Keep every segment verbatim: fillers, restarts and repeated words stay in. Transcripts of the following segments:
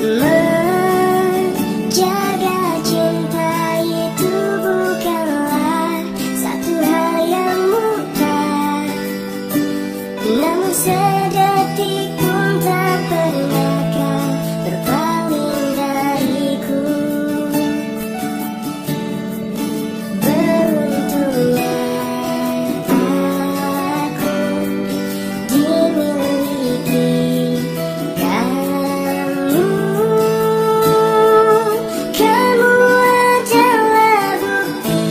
Menjaga cinta itu bukanlah satu hal yang mudah, namun sedetik pun tak pernah kau berpaling dariku. Beruntungnya aku dimiliki kamu. Kamu adalah bukti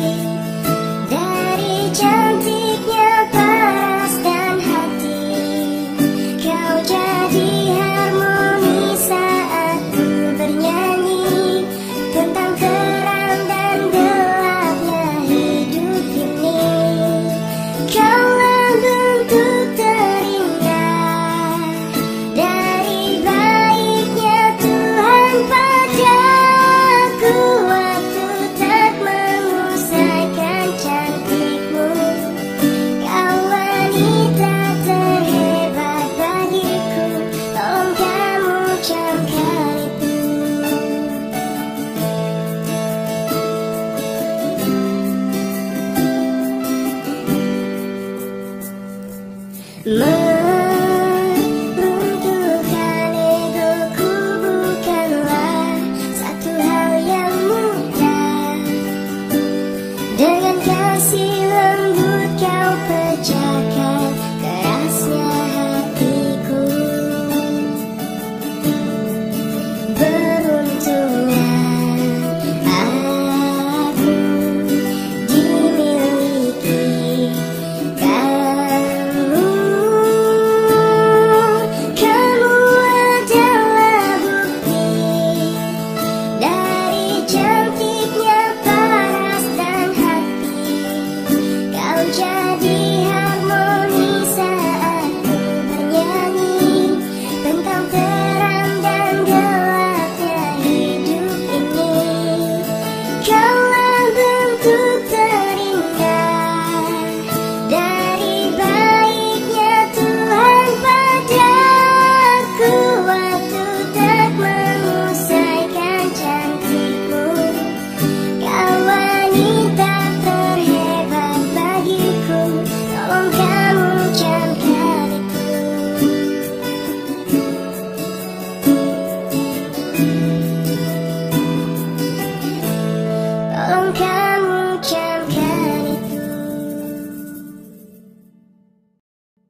dari cantiknya paras dan hati. Kau jadi harmoni saat ku bernyanyi tentang terang dan gelapnya hidup ini. Kaulah bentuk terindah dari baiknya Tuhan padaku. Waktu tak mengusaikan cantikmu, kau wanita terhebat bagiku. Tolong kamu camkan